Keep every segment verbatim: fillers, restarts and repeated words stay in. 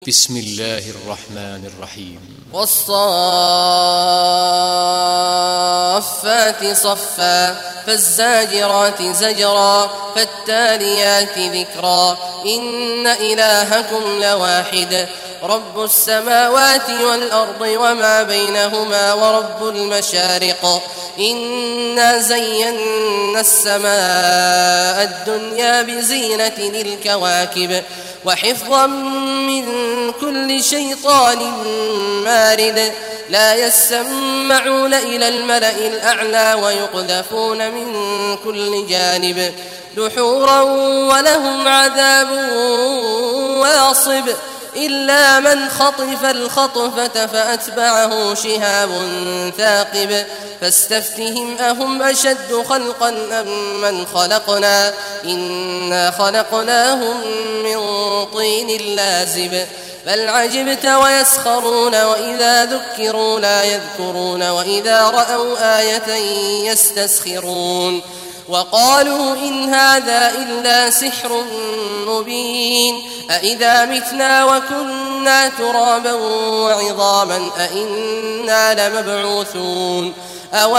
بسم الله الرحمن الرحيم. والصافات صفا فالزاجرات زجرا فالتاليات ذكرا إن إلهكم لواحد رب السماوات والأرض وما بينهما ورب المشارق إنا زينا السماء الدنيا بزينة الكواكب وحفظا من كل شيطان مارد لا يسمعون إلى الملأ الأعلى ويقذفون من كل جانب دحورا ولهم عذاب واصب إلا من خطف الخطفة فأتبعه شهاب ثاقب فاستفتهم أهم أشد خلقا أم من خلقنا إنا خلقناهم من طين لازب بل عجبت ويسخرون وإذا ذكروا لا يذكرون وإذا رأوا آية يستسخرون وقالوا إن هذا إلا سحر مبين أإذا متنا وكنا ترابا وعظاما أإنا لمبعوثون أو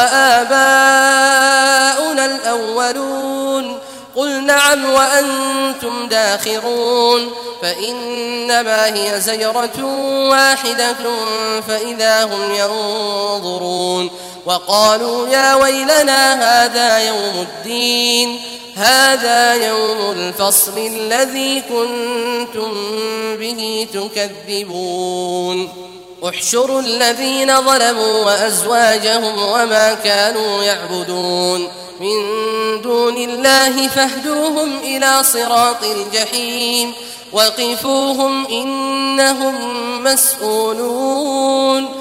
آباؤنا الأولون قل نعم وأنتم داخرون فإنما هي زجرة واحدة فإذا هم ينظرون وقالوا يا ويلنا هذا يوم الدين هذا يوم الفصل الذي كنتم به تكذبون احشروا الذين ظلموا وأزواجهم وما كانوا يعبدون من دون الله فاهدوهم إلى صراط الجحيم وقفوهم إنهم مسؤولون